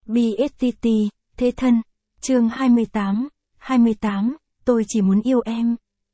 BSTT, Thế thân, chương 28, tôi chỉ muốn yêu em.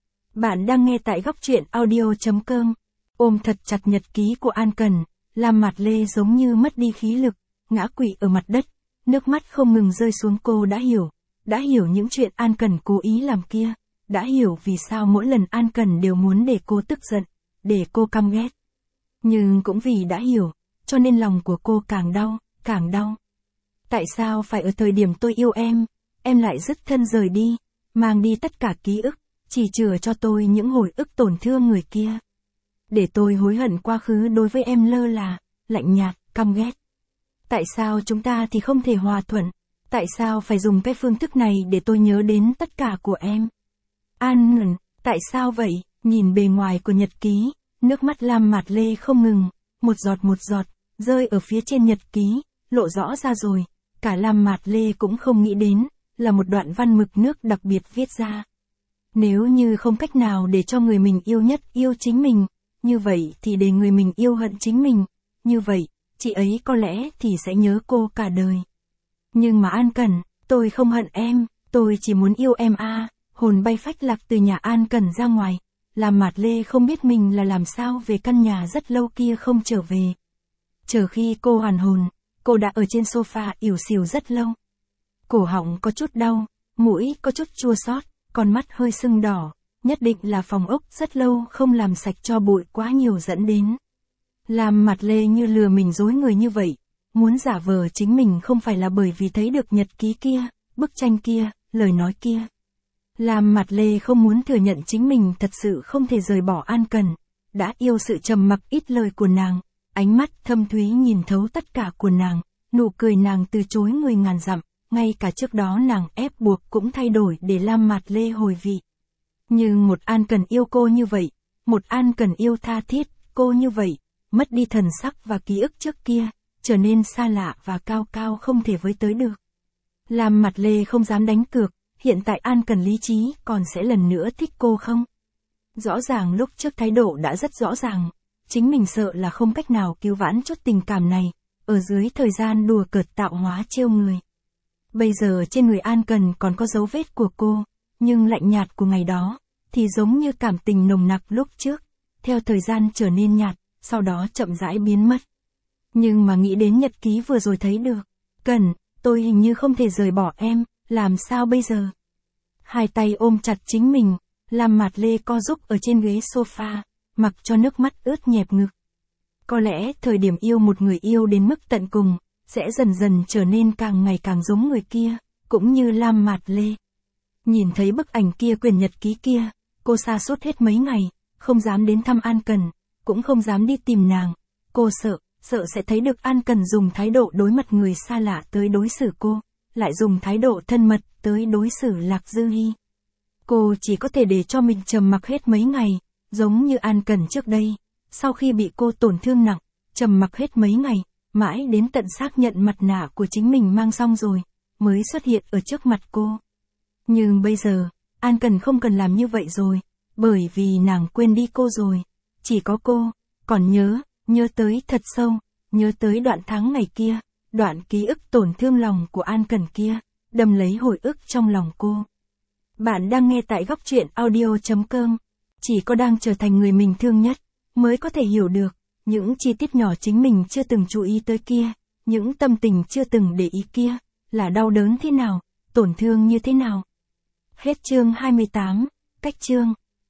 Bạn đang nghe tại góc truyện audio.com. Ôm thật chặt nhật ký của An Cần, Lam Mạt Lê giống như mất đi khí lực, ngã quỵ ở mặt đất, nước mắt không ngừng rơi xuống. Cô đã hiểu những chuyện An Cần cố ý làm kia, đã hiểu vì sao mỗi lần An Cần đều muốn để cô tức giận, để cô căm ghét. Nhưng cũng vì đã hiểu, cho nên lòng của cô càng đau. Tại sao phải ở thời điểm tôi yêu em lại dứt thân rời đi, mang đi tất cả ký ức, chỉ chừa cho tôi những hồi ức tổn thương người kia. Để tôi hối hận quá khứ đối với em lơ là, lạnh nhạt, căm ghét. Tại sao chúng ta thì không thể hòa thuận? Tại sao phải dùng cái phương thức này để tôi nhớ đến tất cả của em? An ngẩn, tại sao vậy? Nhìn bề ngoài của nhật ký, nước mắt Lam Mạt Lê không ngừng, một giọt, rơi ở phía trên nhật ký, lộ rõ ra rồi. Cả Lam Mạt Lê cũng không nghĩ đến, là một đoạn văn mực nước đặc biệt viết ra. Nếu như không cách nào để cho người mình yêu nhất yêu chính mình, như vậy thì để người mình yêu hận chính mình, như vậy, chị ấy có lẽ thì sẽ nhớ cô cả đời. Nhưng mà An Cần, tôi không hận em, tôi chỉ muốn yêu em à. Hồn bay phách lạc từ nhà An Cần ra ngoài, Lam Mạt Lê không biết mình là làm sao về căn nhà rất lâu kia không trở về. Chờ khi cô hoàn hồn, cô đã ở trên sofa ỉu xìu rất lâu. Cổ họng có chút đau, mũi có chút chua xót, con mắt hơi sưng đỏ, nhất định là phòng ốc rất lâu không làm sạch cho bụi quá nhiều dẫn đến. Lam Mạt Lê như lừa mình dối người như vậy, muốn giả vờ chính mình không phải là bởi vì thấy được nhật ký kia, bức tranh kia, lời nói kia. Lam Mạt Lê không muốn thừa nhận chính mình thật sự không thể rời bỏ An Cần, đã yêu sự trầm mặc ít lời của nàng, ánh mắt thâm thúy nhìn thấu tất cả của nàng, nụ cười nàng từ chối người ngàn dặm, ngay cả trước đó nàng ép buộc cũng thay đổi để Lam Mạt Lê hồi vị. Nhưng một An Cần yêu cô như vậy, một An Cần yêu tha thiết, cô như vậy, mất đi thần sắc và ký ức trước kia, trở nên xa lạ và cao cao không thể với tới được. Lam Mạt Lê không dám đánh cược, hiện tại An Cần lý trí còn sẽ lần nữa thích cô không? Rõ ràng lúc trước thái độ đã rất rõ ràng, chính mình sợ là không cách nào cứu vãn chút tình cảm này, ở dưới thời gian đùa cợt tạo hóa trêu người. Bây giờ trên người An Cần còn có dấu vết của cô, nhưng lạnh nhạt của ngày đó, thì giống như cảm tình nồng nặc lúc trước, theo thời gian trở nên nhạt, sau đó chậm rãi biến mất. Nhưng mà nghĩ đến nhật ký vừa rồi thấy được, Cần, tôi hình như không thể rời bỏ em, làm sao bây giờ? Hai tay ôm chặt chính mình, Lam Mạt Lê co rúm ở trên ghế sofa, mặc cho nước mắt ướt nhẹp ngực. Có lẽ thời điểm yêu một người yêu đến mức tận cùng, sẽ dần dần trở nên càng ngày càng giống người kia, cũng như Lam Mạt Lê. Nhìn thấy bức ảnh kia quyển nhật ký kia, cô sa sút hết mấy ngày, không dám đến thăm An Cần, cũng không dám đi tìm nàng. Cô sợ sẽ thấy được An Cần dùng thái độ đối mặt người xa lạ tới đối xử cô, lại dùng thái độ thân mật tới đối xử Lạc Dư Hi. Cô chỉ có thể để cho mình trầm mặc hết mấy ngày, giống như An Cần trước đây, sau khi bị cô tổn thương nặng, trầm mặc hết mấy ngày, mãi đến tận xác nhận mặt nạ của chính mình mang xong rồi, mới xuất hiện ở trước mặt cô. Nhưng bây giờ, An Cần không cần làm như vậy rồi, bởi vì nàng quên đi cô rồi, chỉ có cô, còn nhớ tới thật sâu, nhớ tới đoạn tháng ngày kia, đoạn ký ức tổn thương lòng của An Cần kia, đâm lấy hồi ức trong lòng cô. Bạn đang nghe tại góc truyện audio.com, chỉ có đang trở thành người mình thương nhất, mới có thể hiểu được, những chi tiết nhỏ chính mình chưa từng chú ý tới kia, những tâm tình chưa từng để ý kia, là đau đớn thế nào, tổn thương như thế nào. Hết chương 28, cách chương.